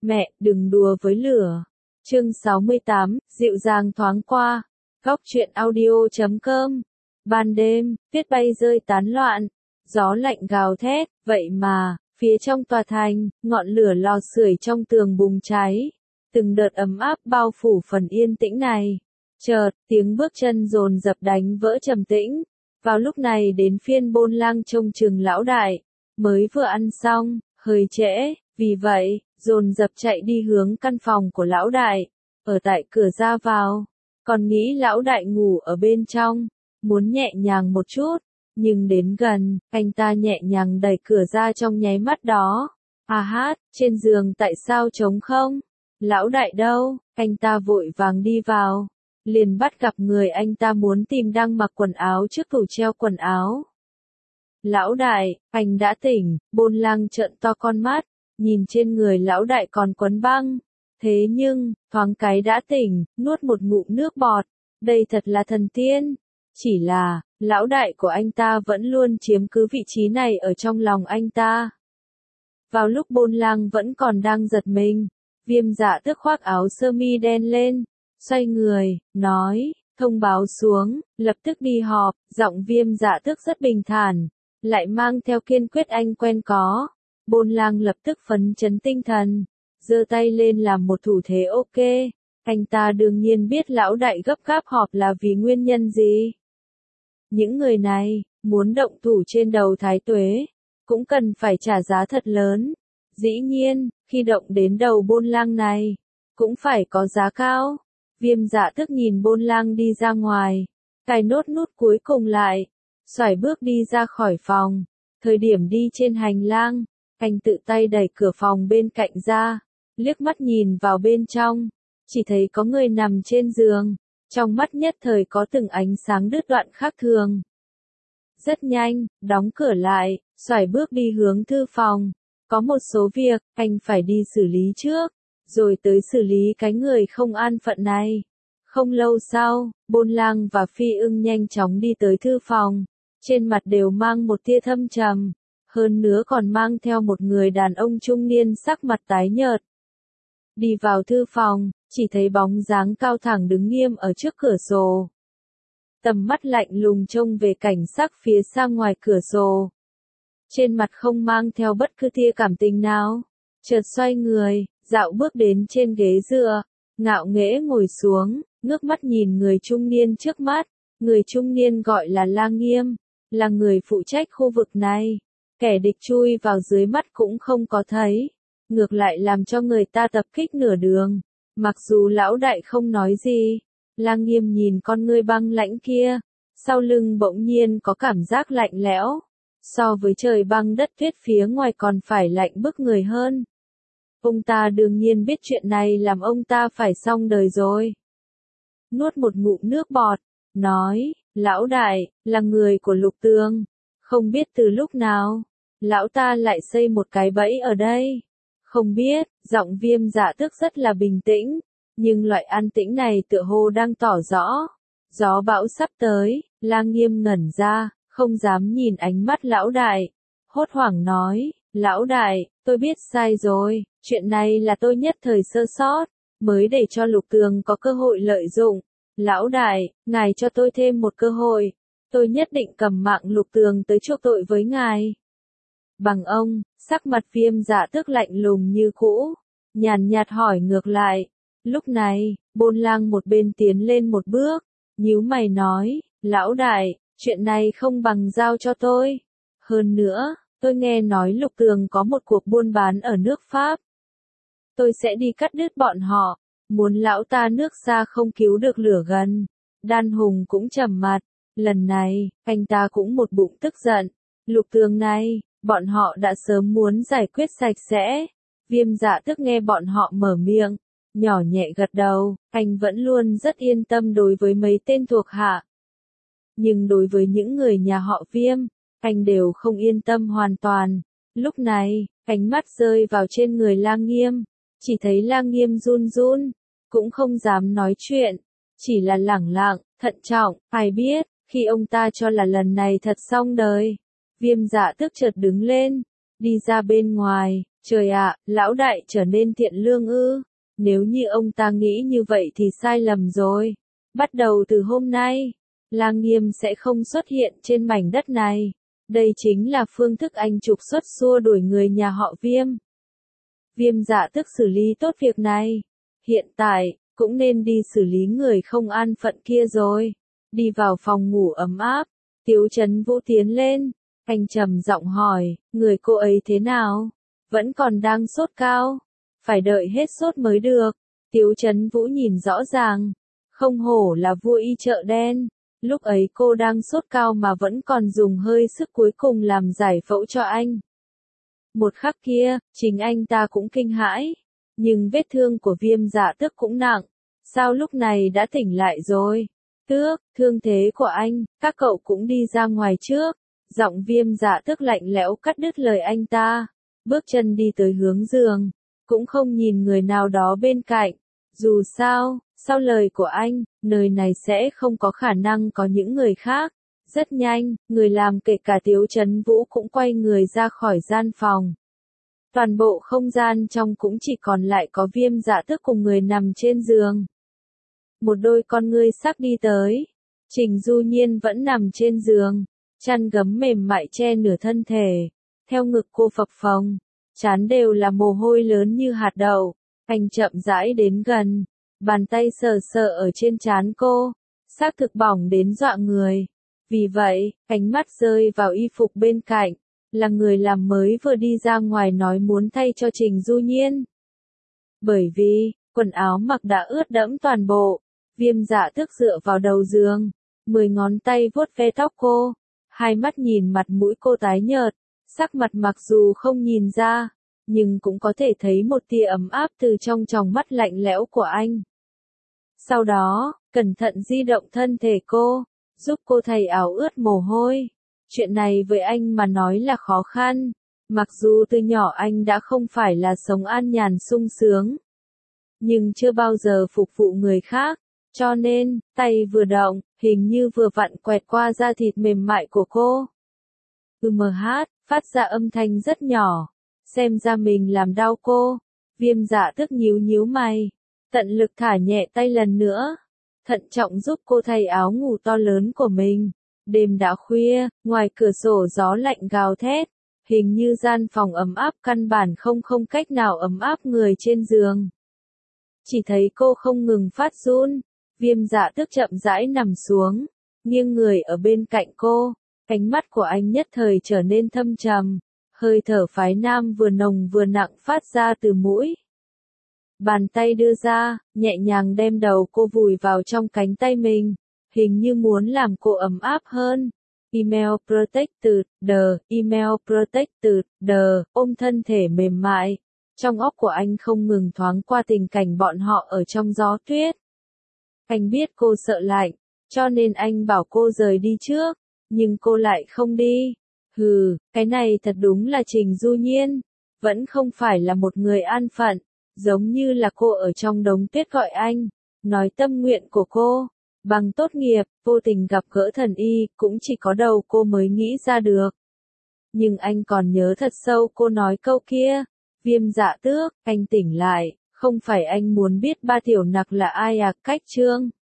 Mẹ, đừng đùa với lửa. Chương 68, dịu dàng thoáng qua. Góc truyện audio.com. Ban đêm, tuyết bay rơi tán loạn, gió lạnh gào thét, vậy mà, phía trong tòa thành, ngọn lửa lò sưởi trong tường bùng cháy. Từng đợt ấm áp bao phủ phần yên tĩnh này. Chợt, tiếng bước chân dồn dập đánh vỡ trầm tĩnh. Vào lúc này đến phiên Bôn Lang trông chừng lão đại, mới vừa ăn xong, hơi trễ, vì vậy, dồn dập chạy đi hướng căn phòng của lão đại, ở tại cửa ra vào. Còn nghĩ lão đại ngủ ở bên trong, muốn nhẹ nhàng một chút, nhưng đến gần, anh ta nhẹ nhàng đẩy cửa ra trong nháy mắt đó. À hát, trên giường tại sao trống không? Lão đại đâu? Anh ta vội vàng đi vào, liền bắt gặp người anh ta muốn tìm đang mặc quần áo trước tủ treo quần áo. Lão đại, anh đã tỉnh. Bôn Lang trợn to con mắt, nhìn trên người lão đại còn quấn băng. Thế nhưng, thoáng cái đã tỉnh, nuốt một ngụm nước bọt. Đây thật là thần tiên. Chỉ là, lão đại của anh ta vẫn luôn chiếm cứ vị trí này ở trong lòng anh ta. Vào lúc Bôn Lang vẫn còn đang giật mình, Viêm Dạ Tước khoác áo sơ mi đen lên, xoay người, nói, thông báo xuống, lập tức đi họp. Giọng Viêm Dạ Tước rất bình thản, lại mang theo kiên quyết anh quen có. Bôn Lang lập tức phấn chấn tinh thần, giơ tay lên làm một thủ thế ok. Anh ta đương nhiên biết lão đại gấp gáp họp là vì nguyên nhân gì. Những người này, muốn động thủ trên đầu Thái Tuế, cũng cần phải trả giá thật lớn. Dĩ nhiên, khi động đến đầu Bôn Lang này, cũng phải có giá cao. Viêm Dạ Tước nhìn Bôn Lang đi ra ngoài, cài nốt nút cuối cùng lại, xoải bước đi ra khỏi phòng. Thời điểm đi trên hành lang, anh tự tay đẩy cửa phòng bên cạnh ra, liếc mắt nhìn vào bên trong, chỉ thấy có người nằm trên giường, trong mắt nhất thời có từng ánh sáng đứt đoạn khác thường. Rất nhanh, đóng cửa lại, xoải bước đi hướng thư phòng. Có một số việc, anh phải đi xử lý trước, rồi tới xử lý cái người không an phận này. Không lâu sau, Bôn Lang và Phi Ưng nhanh chóng đi tới thư phòng, trên mặt đều mang một tia thâm trầm, hơn nữa còn mang theo một người đàn ông trung niên sắc mặt tái nhợt. Đi vào thư phòng, chỉ thấy bóng dáng cao thẳng đứng nghiêm ở trước cửa sổ. Tầm mắt lạnh lùng trông về cảnh sắc phía xa ngoài cửa sổ. Trên mặt không mang theo bất cứ tia cảm tình nào. Chợt xoay người, dạo bước đến trên ghế dựa, ngạo nghễ ngồi xuống, ngước mắt nhìn người trung niên trước mắt. Người trung niên gọi là Lang Nghiêm, là người phụ trách khu vực này. Kẻ địch chui vào dưới mắt cũng không có thấy, ngược lại làm cho người ta tập kích nửa đường. Mặc dù lão đại không nói gì, Lang Nghiêm nhìn con ngươi băng lãnh kia, sau lưng bỗng nhiên có cảm giác lạnh lẽo, so với trời băng đất tuyết phía ngoài còn phải lạnh bức người hơn. Ông ta đương nhiên biết chuyện này làm ông ta phải xong đời rồi. Nuốt một ngụm nước bọt, nói, lão đại, là người của Lục Tường, không biết từ lúc nào, lão ta lại xây một cái bẫy ở đây. Không biết, giọng Viêm Dạ Tước rất là bình tĩnh, nhưng loại an tĩnh này tựa hồ đang tỏ rõ, gió bão sắp tới. Lang Nghiêm ngẩn ra, không dám nhìn ánh mắt lão đại, hốt hoảng nói, lão đại, tôi biết sai rồi, chuyện này là tôi nhất thời sơ sót, mới để cho Lục Tường có cơ hội lợi dụng. Lão đại, ngài cho tôi thêm một cơ hội, tôi nhất định cầm mạng Lục Tường tới chuộc tội với ngài. Bằng ông, sắc mặt Viêm Dạ Tước lạnh lùng như cũ, nhàn nhạt hỏi ngược lại. Lúc này, Bôn Lang một bên tiến lên một bước, nhíu mày nói, lão đại, chuyện này không bằng giao cho tôi. Hơn nữa, tôi nghe nói Lục Tường có một cuộc buôn bán ở nước Pháp. Tôi sẽ đi cắt đứt bọn họ, muốn lão ta nước xa không cứu được lửa gần. Đan Hùng cũng trầm mặt, lần này, anh ta cũng một bụng tức giận. Lục Tường này, bọn họ đã sớm muốn giải quyết sạch sẽ. Viêm Dạ Tước nghe bọn họ mở miệng, nhỏ nhẹ gật đầu, anh vẫn luôn rất yên tâm đối với mấy tên thuộc hạ. Nhưng đối với những người nhà họ Viêm, anh đều không yên tâm hoàn toàn. Lúc này, ánh mắt rơi vào trên người Lang Nghiêm, chỉ thấy Lang Nghiêm run run, cũng không dám nói chuyện, chỉ là lẳng lặng, thận trọng. Ai biết, khi ông ta cho là lần này thật xong đời, Viêm Dạ Tước chợt đứng lên, đi ra bên ngoài, Trời ạ, lão đại trở nên thiện lương ư? Nếu như ông ta nghĩ như vậy thì sai lầm rồi. Bắt đầu từ hôm nay, Lang Nghiêm sẽ không xuất hiện trên mảnh đất này. Đây chính là phương thức anh trục xuất xua đuổi người nhà họ Viêm. Viêm Dạ Tước xử lý tốt việc này. Hiện tại, cũng nên đi xử lý người không an phận kia rồi. Đi vào phòng ngủ ấm áp, Tiếu Chấn Vũ tiến lên. Anh trầm giọng hỏi, người cô ấy thế nào? Vẫn còn đang sốt cao. Phải đợi hết sốt mới được. Tiếu Chấn Vũ nhìn rõ ràng. Không hổ là vua y chợ đen. Lúc ấy cô đang sốt cao mà vẫn còn dùng hơi sức cuối cùng làm giải phẫu cho anh. Một khắc kia, chính anh ta cũng kinh hãi. Nhưng vết thương của Viêm Dạ Tước cũng nặng. Sao lúc này đã tỉnh lại rồi? Tước, thương thế của anh, các cậu cũng đi ra ngoài trước. Giọng Viêm Dạ Tước lạnh lẽo cắt đứt lời anh ta. Bước chân đi tới hướng giường. Cũng không nhìn người nào đó bên cạnh. Dù sao, sau lời của anh, nơi này sẽ không có khả năng có những người khác. Rất nhanh, người làm kể cả Tiếu Chấn Vũ cũng quay người ra khỏi gian phòng. Toàn bộ không gian trong cũng chỉ còn lại có Viêm Dạ Tước cùng người nằm trên giường. Một đôi con ngươi sắc đi tới. Trình Du Nhiên vẫn nằm trên giường. Chăn gấm mềm mại che nửa thân thể. Theo ngực cô phập phồng. Trán đều là mồ hôi lớn như hạt đậu. Anh chậm rãi đến gần. Bàn tay sờ sờ ở trên trán cô. Xác thực bỏng đến dọa người. Vì vậy, ánh mắt rơi vào y phục bên cạnh. Là người làm mới vừa đi ra ngoài nói muốn thay cho Trình Du Nhiên. Bởi vì, quần áo mặc đã ướt đẫm toàn bộ. Viêm Dạ Tước dựa vào đầu giường. 10 ngón tay vuốt ve tóc cô. Hai mắt nhìn mặt mũi cô tái nhợt. Sắc mặt mặc dù không nhìn ra, nhưng cũng có thể thấy một tia ấm áp từ trong tròng mắt lạnh lẽo của anh. Sau đó, cẩn thận di động thân thể cô, giúp cô thay áo ướt mồ hôi. Chuyện này với anh mà nói là khó khăn, mặc dù từ nhỏ anh đã không phải là sống an nhàn sung sướng, nhưng chưa bao giờ phục vụ người khác, cho nên, tay vừa động, hình như vừa vặn quẹt qua da thịt mềm mại của cô. Phát ra âm thanh rất nhỏ, xem ra mình làm đau cô. Viêm Dạ Tước nhíu nhíu mày, tận lực thả nhẹ tay lần nữa, thận trọng giúp cô thay áo ngủ to lớn của mình. Đêm đã khuya, ngoài cửa sổ gió lạnh gào thét, hình như gian phòng ấm áp căn bản không cách nào ấm áp người trên giường. Chỉ thấy cô không ngừng phát run, Viêm Dạ Tước chậm rãi nằm xuống, nghiêng người ở bên cạnh cô. Ánh mắt của anh nhất thời trở nên thâm trầm, hơi thở phái nam vừa nồng vừa nặng phát ra từ mũi. Bàn tay đưa ra, nhẹ nhàng đem đầu cô vùi vào trong cánh tay mình, hình như muốn làm cô ấm áp hơn. Email Protected, Email Protected, ôm thân thể mềm mại. Trong óc của anh không ngừng thoáng qua tình cảnh bọn họ ở trong gió tuyết. Anh biết cô sợ lạnh, cho nên anh bảo cô rời đi trước. Nhưng cô lại không đi. Cái này thật đúng là Trình Du Nhiên. Vẫn không phải là một người an phận. Giống như là cô ở trong đống tuyết gọi anh. Nói tâm nguyện của cô. Bằng tốt nghiệp, vô tình gặp gỡ thần y, cũng chỉ có đầu cô mới nghĩ ra được. Nhưng anh còn nhớ thật sâu cô nói câu kia. Viêm Dạ Tước, anh tỉnh lại. Không phải anh muốn biết ba tiểu nặc là ai à? Cách chương